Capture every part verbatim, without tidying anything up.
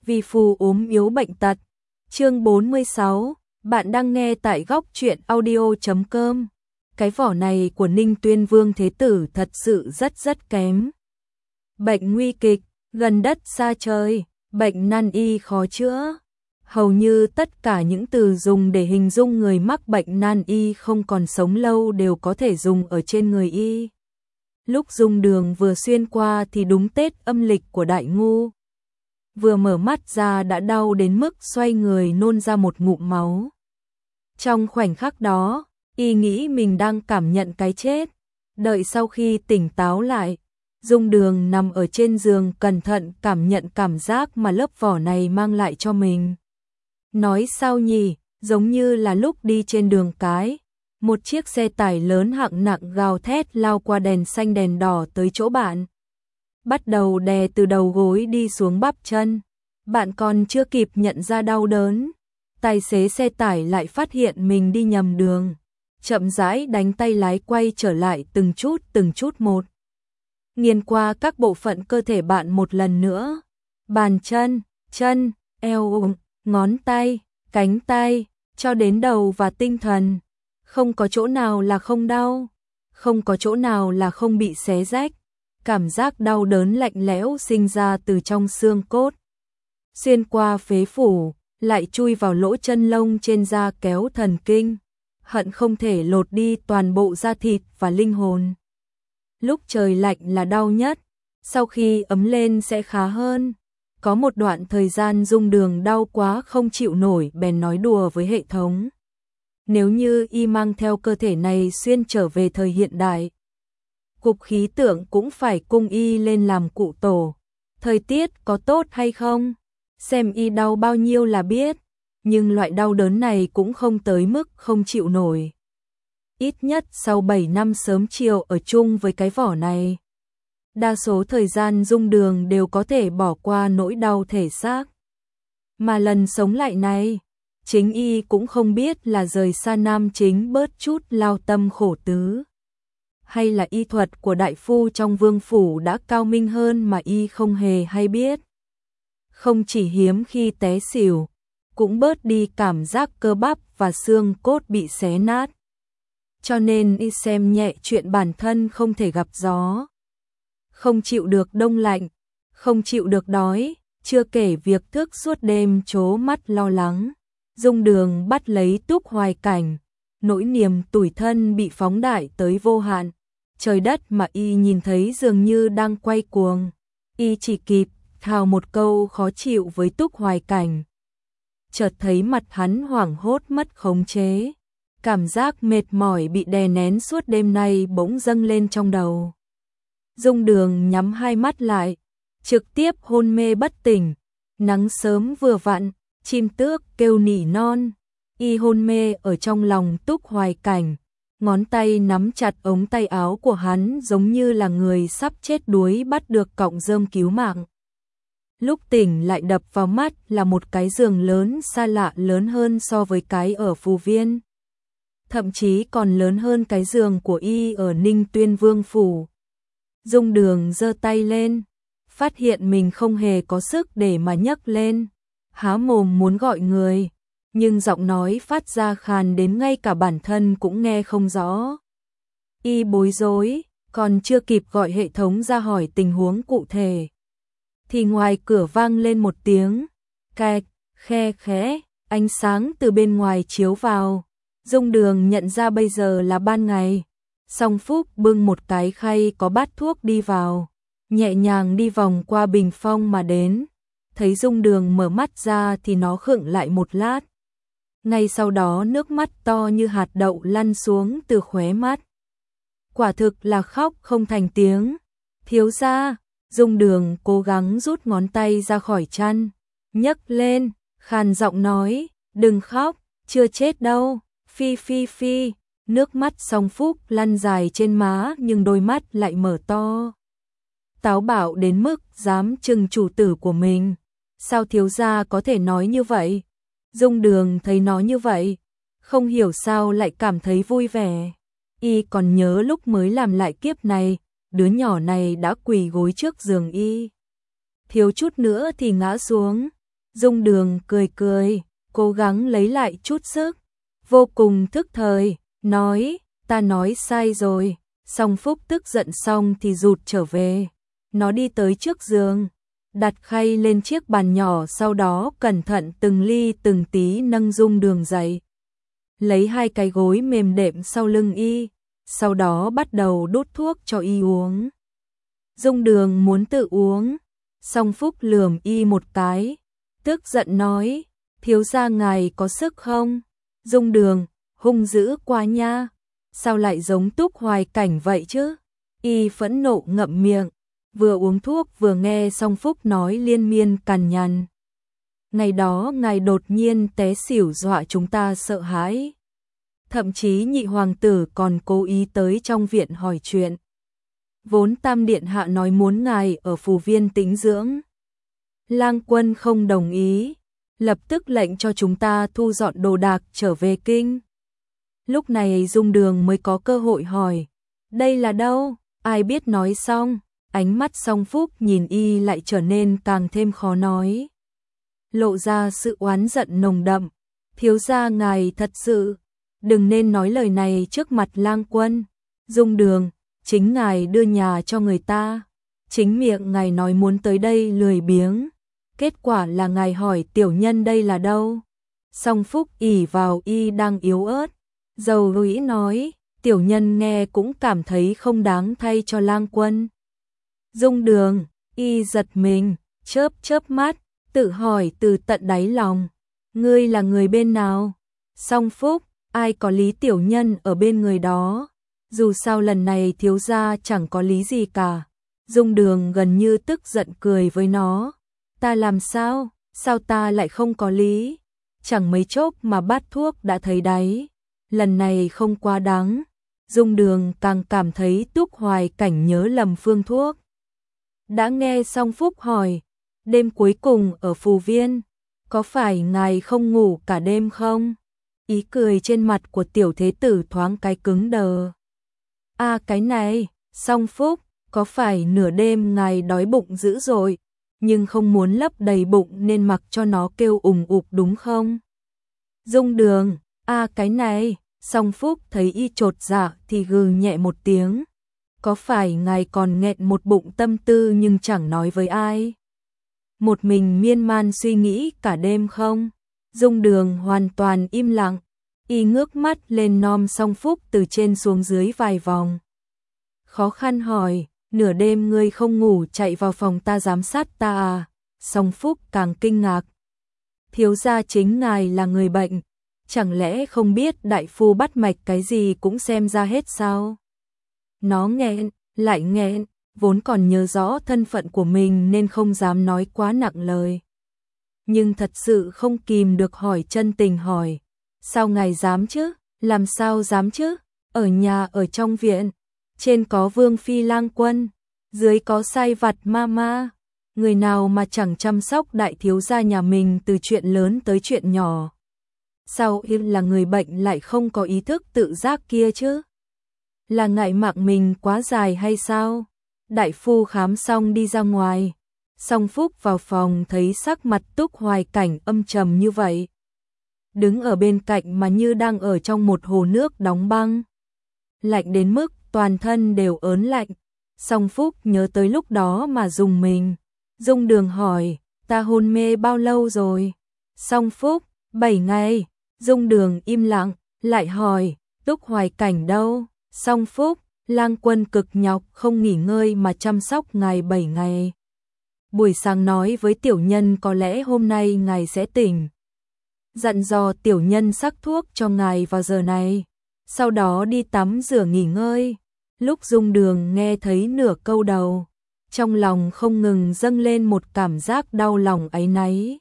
vì phù ốm yếu bệnh tật. Chương bốn mươi sáu, bạn đang nghe tại góc truyện audio chấm com. Cái vỏ này của Ninh Tuyên Vương Thế Tử thật sự rất rất kém. Bệnh nguy kịch, gần đất xa trời, bệnh nan y khó chữa. Hầu như tất cả những từ dùng để hình dung người mắc bệnh nan y không còn sống lâu đều có thể dùng ở trên người y. Lúc Dung Đường vừa xuyên qua thì đúng Tết âm lịch của Đại Ngu. Vừa mở mắt ra đã đau đến mức xoay người nôn ra một ngụm máu. Trong khoảnh khắc đó, y nghĩ mình đang cảm nhận cái chết. Đợi sau khi tỉnh táo lại, Dung Đường nằm ở trên giường cẩn thận cảm nhận cảm giác mà lớp vỏ này mang lại cho mình. Nói sao nhỉ, giống như là lúc đi trên đường cái, một chiếc xe tải lớn hạng nặng gào thét lao qua đèn xanh đèn đỏ tới chỗ bạn. Bắt đầu đè từ đầu gối đi xuống bắp chân. Bạn còn chưa kịp nhận ra đau đớn, tài xế xe tải lại phát hiện mình đi nhầm đường. Chậm rãi đánh tay lái quay trở lại từng chút từng chút một. Nghiền qua các bộ phận cơ thể bạn một lần nữa. Bàn chân, chân, eo, ngón tay, cánh tay, cho đến đầu và tinh thần. Không có chỗ nào là không đau, không có chỗ nào là không bị xé rách. Cảm giác đau đớn lạnh lẽo sinh ra từ trong xương cốt, xuyên qua phế phủ, lại chui vào lỗ chân lông trên da kéo thần kinh, hận không thể lột đi toàn bộ da thịt và linh hồn. Lúc trời lạnh là đau nhất, sau khi ấm lên sẽ khá hơn. Có một đoạn thời gian Dung Đường đau quá không chịu nổi bèn nói đùa với hệ thống. Nếu như y mang theo cơ thể này xuyên trở về thời hiện đại, cục khí tượng cũng phải cung y lên làm cụ tổ. Thời tiết có tốt hay không? Xem y đau bao nhiêu là biết. Nhưng loại đau đớn này cũng không tới mức không chịu nổi. Ít nhất sau bảy năm sớm chiều ở chung với cái vỏ này, đa số thời gian Dung Đường đều có thể bỏ qua nỗi đau thể xác. Mà lần sống lại này, chính y cũng không biết là rời xa nam chính bớt chút lao tâm khổ tứ, hay là y thuật của đại phu trong vương phủ đã cao minh hơn mà y không hề hay biết. Không chỉ hiếm khi té xỉu, cũng bớt đi cảm giác cơ bắp và xương cốt bị xé nát. Cho nên y xem nhẹ chuyện bản thân không thể gặp gió, không chịu được đông lạnh, không chịu được đói, chưa kể việc thức suốt đêm trố mắt lo lắng. Dung Đường bắt lấy Túc Hoài Cảnh, nỗi niềm tủi thân bị phóng đại tới vô hạn. Trời đất mà y nhìn thấy dường như đang quay cuồng. Y chỉ kịp thào một câu khó chịu với Túc Hoài Cảnh. Chợt thấy mặt hắn hoảng hốt mất khống chế. Cảm giác mệt mỏi bị đè nén suốt đêm nay bỗng dâng lên trong đầu. Dung Đường nhắm hai mắt lại, trực tiếp hôn mê bất tỉnh. Nắng sớm vừa vặn, chim tước kêu nỉ non. Y hôn mê ở trong lòng Túc Hoài Cảnh, ngón tay nắm chặt ống tay áo của hắn giống như là người sắp chết đuối bắt được cọng rơm cứu mạng. Lúc tỉnh lại đập vào mắt là một cái giường lớn xa lạ, lớn hơn so với cái ở Phù Viên, thậm chí còn lớn hơn cái giường của y ở Ninh Tuyên Vương phủ. Dung Đường giơ tay lên, phát hiện mình không hề có sức để mà nhấc lên, há mồm muốn gọi người, nhưng giọng nói phát ra khàn đến ngay cả bản thân cũng nghe không rõ. Y bối rối, còn chưa kịp gọi hệ thống ra hỏi tình huống cụ thể, thì ngoài cửa vang lên một tiếng kẹt, khe khẽ, ánh sáng từ bên ngoài chiếu vào. Dung Đường nhận ra bây giờ là ban ngày. Song Phúc bưng một cái khay có bát thuốc đi vào, nhẹ nhàng đi vòng qua bình phong mà đến. Thấy Dung Đường mở mắt ra thì nó khựng lại một lát. Ngay sau đó nước mắt to như hạt đậu lăn xuống từ khóe mắt. Quả thực là khóc không thành tiếng. Thiếu gia, Dung Đường cố gắng rút ngón tay ra khỏi chăn, nhấc lên, khàn giọng nói, đừng khóc, chưa chết đâu, phi phi phi. Nước mắt Song Phúc lăn dài trên má nhưng đôi mắt lại mở to. Táo bạo đến mức dám trừng chủ tử của mình. Sao thiếu gia có thể nói như vậy? Dung Đường thấy nó như vậy, không hiểu sao lại cảm thấy vui vẻ. Y còn nhớ lúc mới làm lại kiếp này, đứa nhỏ này đã quỳ gối trước giường y, thiếu chút nữa thì ngã xuống. Dung Đường cười cười, cố gắng lấy lại chút sức, vô cùng thức thời, nói, ta nói sai rồi. Song Phúc tức giận xong thì rụt trở về. Nó đi tới trước giường, đặt khay lên chiếc bàn nhỏ, sau đó cẩn thận từng ly từng tí nâng Dung Đường dậy. Lấy hai cái gối mềm đệm sau lưng y, sau đó bắt đầu đút thuốc cho y uống. Dung Đường muốn tự uống, Song Phúc lườm y một cái, tức giận nói, thiếu gia ngài có sức không? Dung Đường, hung dữ quá nha, sao lại giống Túc Hoài Cảnh vậy chứ? Y phẫn nộ ngậm miệng, vừa uống thuốc vừa nghe Song Phúc nói liên miên cằn nhằn. Ngày đó ngài đột nhiên té xỉu dọa chúng ta sợ hãi. Thậm chí nhị hoàng tử còn cố ý tới trong viện hỏi chuyện. Vốn Tam Điện Hạ nói muốn ngài ở phù viên tĩnh dưỡng. Lang Quân không đồng ý, lập tức lệnh cho chúng ta thu dọn đồ đạc trở về kinh. Lúc này Dung Đường mới có cơ hội hỏi, đây là đâu? Ai biết nói xong, ánh mắt Song Phúc nhìn y lại trở nên càng thêm khó nói. Lộ ra sự oán giận nồng đậm, thiếu gia ngài thật sự, đừng nên nói lời này trước mặt Lang Quân. Dung Đường, chính ngài đưa nhà cho người ta, chính miệng ngài nói muốn tới đây lười biếng, kết quả là ngài hỏi tiểu nhân đây là đâu. Song Phúc ỉ vào y đang yếu ớt, dầu rũi nói, tiểu nhân nghe cũng cảm thấy không đáng thay cho Lang Quân. Dung Đường, y giật mình, chớp chớp mắt, tự hỏi từ tận đáy lòng, ngươi là người bên nào? Song Phúc, ai có lý tiểu nhân ở bên người đó, dù sao lần này thiếu gia chẳng có lý gì cả. Dung Đường gần như tức giận cười với nó, ta làm sao, sao ta lại không có lý? Chẳng mấy chốc mà bát thuốc đã thấy đáy, lần này không quá đáng. Dung Đường càng cảm thấy Túc Hoài Cảnh nhớ lầm phương thuốc. Đã nghe Song Phúc hỏi, đêm cuối cùng ở phù viên, có phải ngài không ngủ cả đêm không? Ý cười trên mặt của tiểu thế tử thoáng cái cứng đờ. À cái này, Song Phúc, có phải nửa đêm ngài đói bụng dữ rồi, nhưng không muốn lấp đầy bụng nên mặc cho nó kêu ùng ục đúng không? Dung Đường, à cái này, Song Phúc thấy y chột dạ thì gừ nhẹ một tiếng. Có phải ngài còn nghẹn một bụng tâm tư nhưng chẳng nói với ai? Một mình miên man suy nghĩ cả đêm không? Dung Đường hoàn toàn im lặng, y ngước mắt lên nom Song Phúc từ trên xuống dưới vài vòng. Khó khăn hỏi, nửa đêm ngươi không ngủ chạy vào phòng ta giám sát ta à? Song Phúc càng kinh ngạc. Thiếu gia chính ngài là người bệnh, chẳng lẽ không biết đại phu bắt mạch cái gì cũng xem ra hết sao? Nó nghẹn, lại nghẹn, vốn còn nhớ rõ thân phận của mình nên không dám nói quá nặng lời. Nhưng thật sự không kìm được hỏi chân tình hỏi, sao ngài dám chứ, làm sao dám chứ, ở nhà ở trong viện, trên có Vương Phi Lang Quân, dưới có sai vặt ma ma, người nào mà chẳng chăm sóc đại thiếu gia nhà mình từ chuyện lớn tới chuyện nhỏ. Sao y là người bệnh lại không có ý thức tự giác kia chứ? Là ngại mạng mình quá dài hay sao? Đại phu khám xong đi ra ngoài, Song Phúc vào phòng thấy sắc mặt Túc Hoài Cảnh âm trầm như vậy. Đứng ở bên cạnh mà như đang ở trong một hồ nước đóng băng. Lạnh đến mức toàn thân đều ớn lạnh. Song Phúc nhớ tới lúc đó mà dùng mình. Dung Đường hỏi, ta hôn mê bao lâu rồi? Song Phúc, bảy ngày. Dung Đường im lặng, lại hỏi, Túc Hoài Cảnh đâu? Song Phúc, Lang Quân cực nhọc không nghỉ ngơi mà chăm sóc ngài bảy ngày. Buổi sáng nói với tiểu nhân có lẽ hôm nay ngài sẽ tỉnh. Dặn dò tiểu nhân sắc thuốc cho ngài vào giờ này, sau đó đi tắm rửa nghỉ ngơi. Lúc Dung Đường nghe thấy nửa câu đầu, trong lòng không ngừng dâng lên một cảm giác đau lòng áy náy.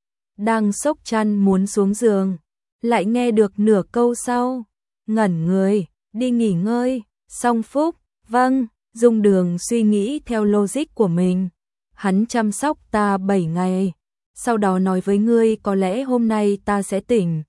Đang xốc chăn muốn xuống giường, lại nghe được nửa câu sau, ngẩn người, đi nghỉ ngơi. Song Phúc, vâng. Dung Đường suy nghĩ theo logic của mình, hắn chăm sóc ta bảy ngày, sau đó nói với ngươi có lẽ hôm nay ta sẽ tỉnh.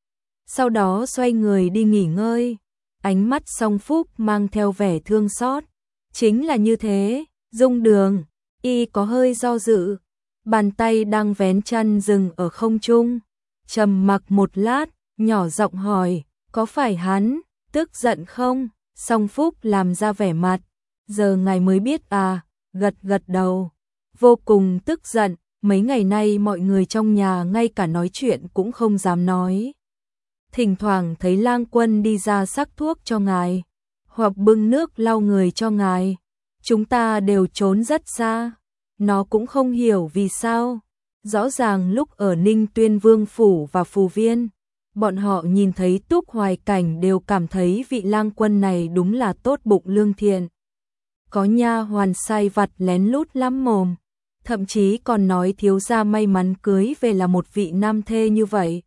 Sau đó xoay người đi nghỉ ngơi, ánh mắt Song Phúc mang theo vẻ thương xót. Chính là như thế. Dung Đường, y có hơi do dự, bàn tay đang vén chăn dừng ở không trung, trầm mặc một lát, nhỏ giọng hỏi, có phải hắn tức giận không? Song Phúc làm ra vẻ mặt, giờ ngài mới biết à, gật gật đầu, vô cùng tức giận, mấy ngày nay mọi người trong nhà ngay cả nói chuyện cũng không dám nói. Thỉnh thoảng thấy Lang Quân đi ra sắc thuốc cho ngài, hoặc bưng nước lau người cho ngài, chúng ta đều trốn rất xa, nó cũng không hiểu vì sao. Rõ ràng lúc ở Ninh Tuyên Vương Phủ và Phù Viên, bọn họ nhìn thấy Túc Hoài Cảnh đều cảm thấy vị Lang Quân này đúng là tốt bụng lương thiện. Có nha hoàn sai vặt lén lút lắm mồm, thậm chí còn nói thiếu gia may mắn cưới về là một vị nam thê như vậy.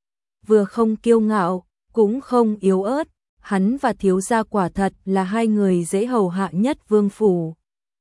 Vừa không kiêu ngạo, cũng không yếu ớt, hắn và thiếu gia quả thật là hai người dễ hầu hạ nhất vương phủ.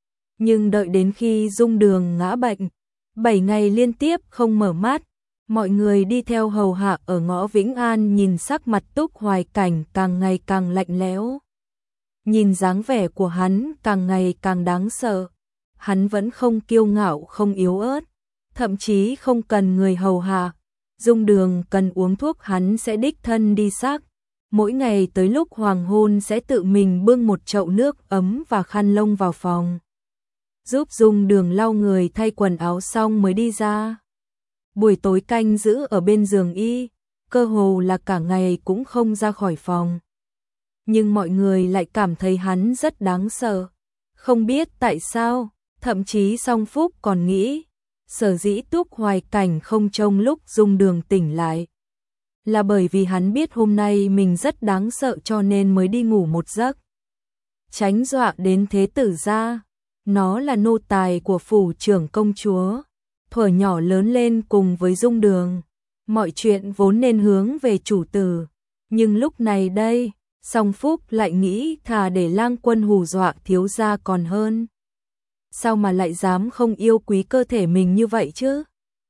Nhưng đợi đến khi Dung Đường ngã bệnh, bảy ngày liên tiếp không mở mắt, mọi người đi theo hầu hạ ở ngõ Vĩnh An nhìn sắc mặt Túc Hoài Cảnh càng ngày càng lạnh lẽo. Nhìn dáng vẻ của hắn càng ngày càng đáng sợ, hắn vẫn không kiêu ngạo không yếu ớt, thậm chí không cần người hầu hạ. Dung Đường cần uống thuốc hắn sẽ đích thân đi sắc, mỗi ngày tới lúc hoàng hôn sẽ tự mình bưng một chậu nước ấm và khăn lông vào phòng, giúp Dung Đường lau người thay quần áo xong mới đi ra. Buổi tối canh giữ ở bên giường y, cơ hồ là cả ngày cũng không ra khỏi phòng. Nhưng mọi người lại cảm thấy hắn rất đáng sợ, không biết tại sao, thậm chí Song Phúc còn nghĩ, sở dĩ Túc Hoài Cảnh không trông lúc Dung Đường tỉnh lại, là bởi vì hắn biết hôm nay mình rất đáng sợ cho nên mới đi ngủ một giấc. Tránh dọa đến thế tử gia, nó là nô tài của phủ trưởng công chúa, thuở nhỏ lớn lên cùng với Dung Đường, mọi chuyện vốn nên hướng về chủ tử, nhưng lúc này đây, Song Phúc lại nghĩ thà để Lang Quân hù dọa thiếu gia còn hơn. Sao mà lại dám không yêu quý cơ thể mình như vậy chứ?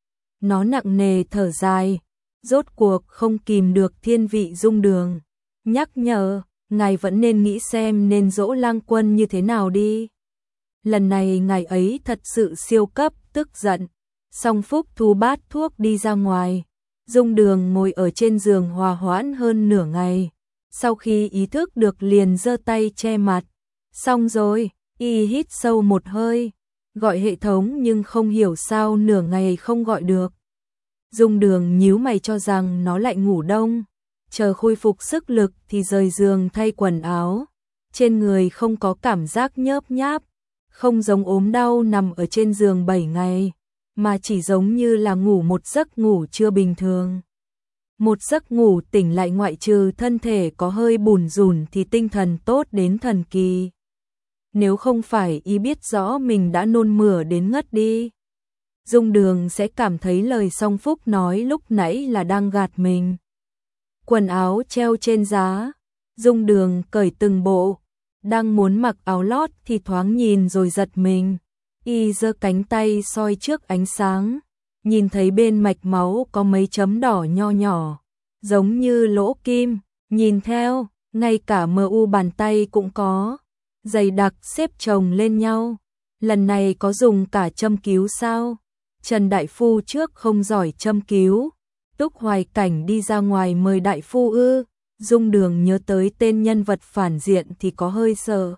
Nó nặng nề thở dài, rốt cuộc không kìm được thiên vị Dung Đường, nhắc nhở, ngài vẫn nên nghĩ xem nên dỗ Lang Quân như thế nào đi. Lần này ngài ấy thật sự siêu cấp tức giận. Song Phúc thu bát thuốc đi ra ngoài, Dung Đường ngồi ở trên giường hòa hoãn hơn nửa ngày, sau khi ý thức được liền giơ tay che mặt. Xong rồi, y hít sâu một hơi, gọi hệ thống nhưng không hiểu sao nửa ngày không gọi được. Dung Đường nhíu mày cho rằng nó lại ngủ đông, chờ khôi phục sức lực thì rời giường thay quần áo, trên người không có cảm giác nhớp nháp, không giống ốm đau nằm ở trên giường bảy ngày, mà chỉ giống như là ngủ một giấc ngủ chưa bình thường. Một giấc ngủ tỉnh lại ngoại trừ thân thể có hơi bủn rủn thì tinh thần tốt đến thần kỳ. Nếu không phải y biết rõ mình đã nôn mửa đến ngất đi, Dung Đường sẽ cảm thấy lời Song Phúc nói lúc nãy là đang gạt mình. Quần áo treo trên giá, Dung Đường cởi từng bộ, đang muốn mặc áo lót thì thoáng nhìn rồi giật mình. Y giơ cánh tay soi trước ánh sáng, nhìn thấy bên mạch máu có mấy chấm đỏ nho nhỏ, giống như lỗ kim, nhìn theo, ngay cả mờ u bàn tay cũng có, dày đặc xếp chồng lên nhau. Lần này có dùng cả châm cứu sao? Trần Đại Phu trước không giỏi châm cứu, Túc Hoài Cảnh đi ra ngoài mời Đại Phu ư? Dung Đường nhớ tới tên nhân vật phản diện thì có hơi sợ.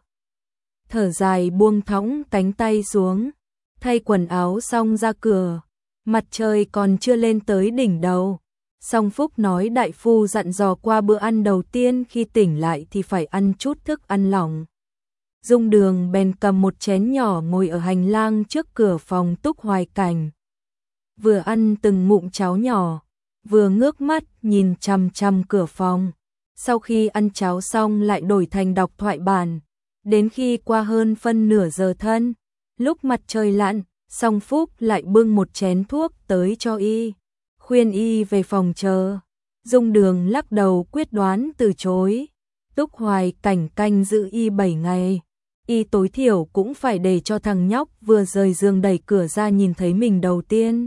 Thở dài buông thõng cánh tay xuống, thay quần áo xong ra cửa, mặt trời còn chưa lên tới đỉnh đầu. Song Phúc nói Đại Phu dặn dò qua bữa ăn đầu tiên khi tỉnh lại thì phải ăn chút thức ăn lỏng. Dung Đường bèn cầm một chén nhỏ ngồi ở hành lang trước cửa phòng Túc Hoài Cảnh. Vừa ăn từng ngụm cháo nhỏ, vừa ngước mắt nhìn chằm chằm cửa phòng. Sau khi ăn cháo xong lại đổi thành đọc thoại bản. Đến khi qua hơn phân nửa giờ thân, lúc mặt trời lặn, Song Phúc lại bưng một chén thuốc tới cho y, khuyên y về phòng chờ. Dung Đường lắc đầu quyết đoán từ chối. Túc Hoài Cảnh canh giữ y bảy ngày, y tối thiểu cũng phải để cho thằng nhóc vừa rời giường đẩy cửa ra nhìn thấy mình đầu tiên.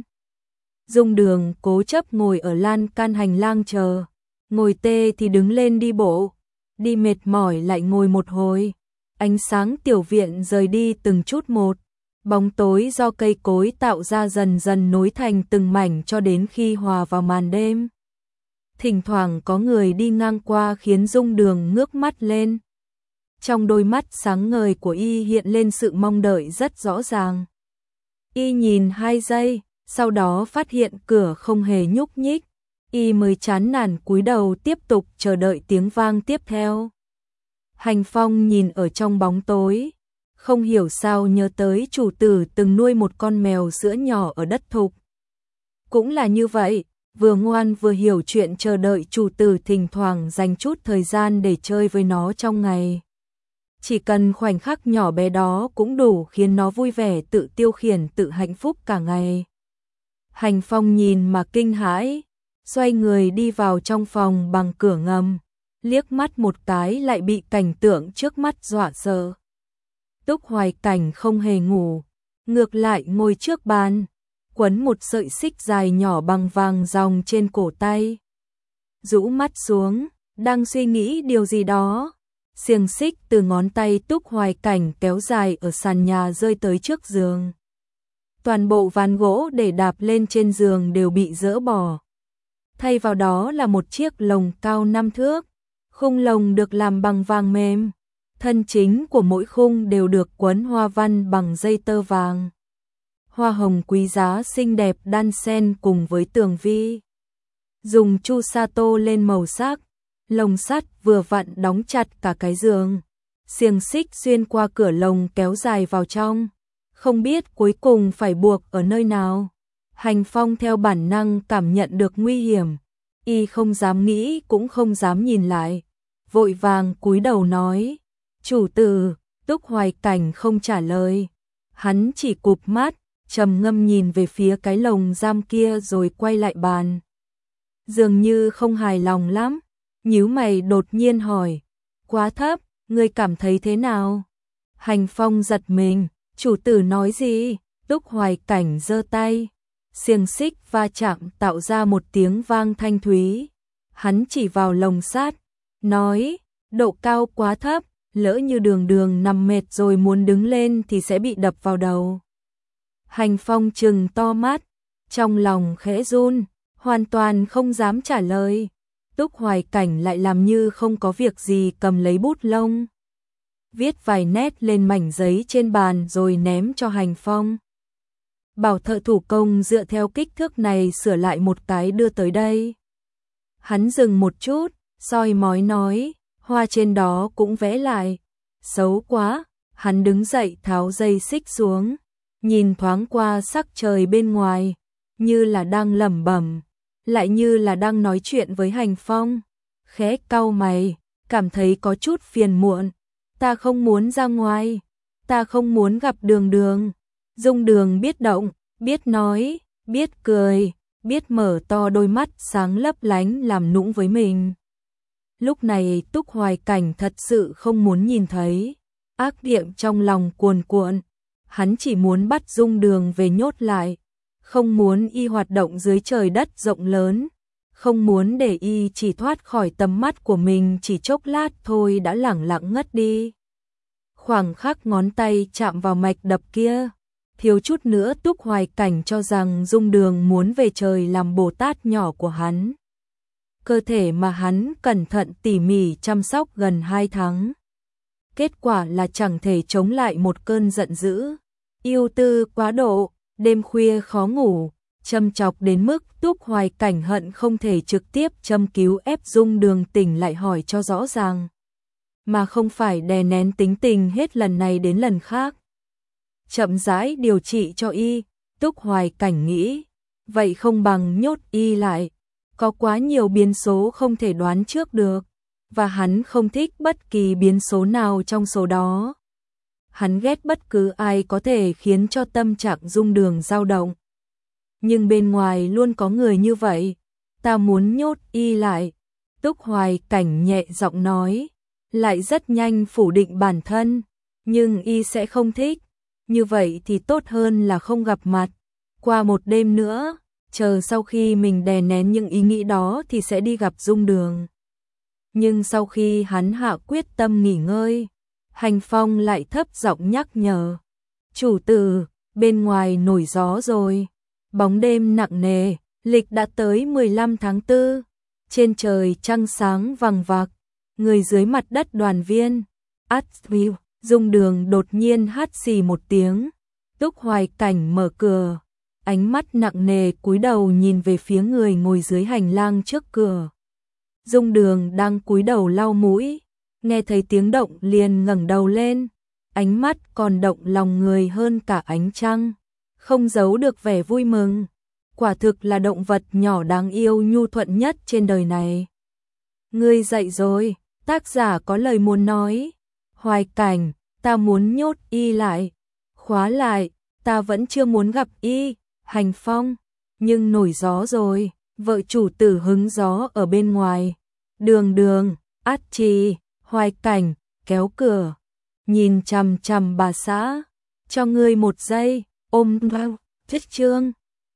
Dung Đường cố chấp ngồi ở lan can hành lang chờ, ngồi tê thì đứng lên đi bộ, đi mệt mỏi lại ngồi một hồi. Ánh sáng tiểu viện rời đi từng chút một, Bóng tối do cây cối tạo ra dần dần nối thành từng mảnh cho đến khi hòa vào màn đêm. Thỉnh thoảng có người đi ngang qua khiến Dung Đường ngước mắt lên. Trong đôi mắt sáng ngời của y hiện lên sự mong đợi rất rõ ràng. Y nhìn hai giây, sau đó phát hiện cửa không hề nhúc nhích. Y mới chán nản cúi đầu tiếp tục chờ đợi tiếng vang tiếp theo. Hành Phong nhìn ở trong bóng tối, không hiểu sao nhớ tới chủ tử từng nuôi một con mèo sữa nhỏ ở đất thục. Cũng là như vậy, vừa ngoan vừa hiểu chuyện chờ đợi chủ tử thỉnh thoảng dành chút thời gian để chơi với nó trong ngày. Chỉ cần khoảnh khắc nhỏ bé đó cũng đủ khiến nó vui vẻ tự tiêu khiển tự hạnh phúc cả ngày. Hành Phong nhìn mà kinh hãi, xoay người đi vào trong phòng bằng cửa ngầm, liếc mắt một cái lại bị cảnh tượng trước mắt dọa sợ. Túc Hoài Cảnh không hề ngủ, ngược lại ngồi trước bàn, quấn một sợi xích dài nhỏ bằng vàng ròng trên cổ tay. Rũ mắt xuống, đang suy nghĩ điều gì đó. Xiềng xích từ ngón tay Túc Hoài Cảnh kéo dài ở sàn nhà rơi tới trước giường. Toàn bộ ván gỗ để đạp lên trên giường đều bị dỡ bỏ. Thay vào đó là một chiếc lồng cao năm thước. Khung lồng được làm bằng vàng mềm. Thân chính của mỗi khung đều được quấn hoa văn bằng dây tơ vàng. Hoa hồng quý giá xinh đẹp đan xen cùng với tường vi. Dùng chu sa tô lên màu sắc. Lồng sắt vừa vặn đóng chặt cả cái giường. Xiềng xích xuyên qua cửa lồng kéo dài vào trong. Không biết cuối cùng phải buộc ở nơi nào. Hành Phong theo bản năng cảm nhận được nguy hiểm. Y không dám nghĩ cũng không dám nhìn lại. Vội vàng cúi đầu nói. Chủ tử. Túc Hoài Cảnh không trả lời. Hắn chỉ cụp mắt, trầm ngâm nhìn về phía cái lồng giam kia rồi quay lại bàn. Dường như không hài lòng lắm. Nhíu mày đột nhiên hỏi. Quá thấp, ngươi cảm thấy thế nào? Hành Phong giật mình. Chủ tử nói gì? Túc Hoài Cảnh giơ tay. Xiềng xích va chạm tạo ra một tiếng vang thanh thúy. Hắn chỉ vào lồng sắt, nói, độ cao quá thấp, lỡ như Đường Đường nằm mệt rồi muốn đứng lên thì sẽ bị đập vào đầu. Hành Phong trừng to mắt, trong lòng khẽ run, hoàn toàn không dám trả lời. Túc Hoài Cảnh lại làm như không có việc gì cầm lấy bút lông. Viết vài nét lên mảnh giấy trên bàn rồi ném cho Hành Phong. Bảo thợ thủ công dựa theo kích thước này sửa lại một cái đưa tới đây. Hắn dừng một chút, soi mói nói, hoa trên đó cũng vẽ lại. Xấu quá, hắn đứng dậy tháo dây xích xuống, nhìn thoáng qua sắc trời bên ngoài, như là đang lẩm bẩm, lại như là đang nói chuyện với Hành Phong. Khẽ cau mày, cảm thấy có chút phiền muộn. Ta không muốn ra ngoài, ta không muốn gặp Đường Đường. Dung Đường biết động, biết nói, biết cười, biết mở to đôi mắt sáng lấp lánh làm nũng với mình. Lúc này Túc Hoài Cảnh thật sự không muốn nhìn thấy. Ác niệm trong lòng cuồn cuộn. Hắn chỉ muốn bắt Dung Đường về nhốt lại. Không muốn y hoạt động dưới trời đất rộng lớn. Không muốn để y chỉ thoát khỏi tầm mắt của mình chỉ chốc lát thôi đã lẳng lặng ngất đi. Khoảng khắc ngón tay chạm vào mạch đập kia. Thiếu chút nữa Túc Hoài Cảnh cho rằng Dung Đường muốn về trời làm Bồ Tát nhỏ của hắn. Cơ thể mà hắn cẩn thận tỉ mỉ chăm sóc gần hai tháng. Kết quả là chẳng thể chống lại một cơn giận dữ. Yêu tư quá độ, đêm khuya khó ngủ, châm chọc đến mức Túc Hoài Cảnh hận không thể trực tiếp châm cứu ép Dung Đường tỉnh lại hỏi cho rõ ràng. Mà không phải đè nén tính tình hết lần này đến lần khác. Chậm rãi điều trị cho y, Túc Hoài Cảnh nghĩ, vậy không bằng nhốt y lại. Có quá nhiều biến số không thể đoán trước được, và hắn không thích bất kỳ biến số nào trong số đó. Hắn ghét bất cứ ai có thể khiến cho tâm trạng Dung Đường dao động. Nhưng bên ngoài luôn có người như vậy, ta muốn nhốt y lại. Túc Hoài Cảnh nhẹ giọng nói, lại rất nhanh phủ định bản thân, nhưng y sẽ không thích. Như vậy thì tốt hơn là không gặp mặt. Qua một đêm nữa, chờ sau khi mình đè nén những ý nghĩ đó thì sẽ đi gặp Dung Đường. Nhưng sau khi hắn hạ quyết tâm nghỉ ngơi, Hành Phong lại thấp giọng nhắc nhở. Chủ tử, bên ngoài nổi gió rồi. Bóng đêm nặng nề, lịch đã tới mười lăm tháng tư. Trên trời trăng sáng vằng vặc, người dưới mặt đất đoàn viên. Atview, Dung Đường đột nhiên hắt xì một tiếng. Túc Hoài Cảnh mở cửa, ánh mắt nặng nề cúi đầu nhìn về phía người ngồi dưới hành lang trước cửa. Dung Đường đang cúi đầu lau mũi, nghe thấy tiếng động liền ngẩng đầu lên, ánh mắt còn động lòng người hơn cả ánh trăng, không giấu được vẻ vui mừng. Quả thực là động vật nhỏ đáng yêu nhu thuận nhất trên đời này. Ngươi dậy rồi, tác giả có lời muốn nói. Hoài Cảnh, ta muốn nhốt y lại, khóa lại, ta vẫn chưa muốn gặp y. Hành Phong, nhưng nổi gió rồi, vợ chủ tử hứng gió ở bên ngoài. Đường Đường, Át Trì, Hoài Cảnh, kéo cửa, nhìn chằm chằm bà xã, cho ngươi một giây, ôm vào, thích chương.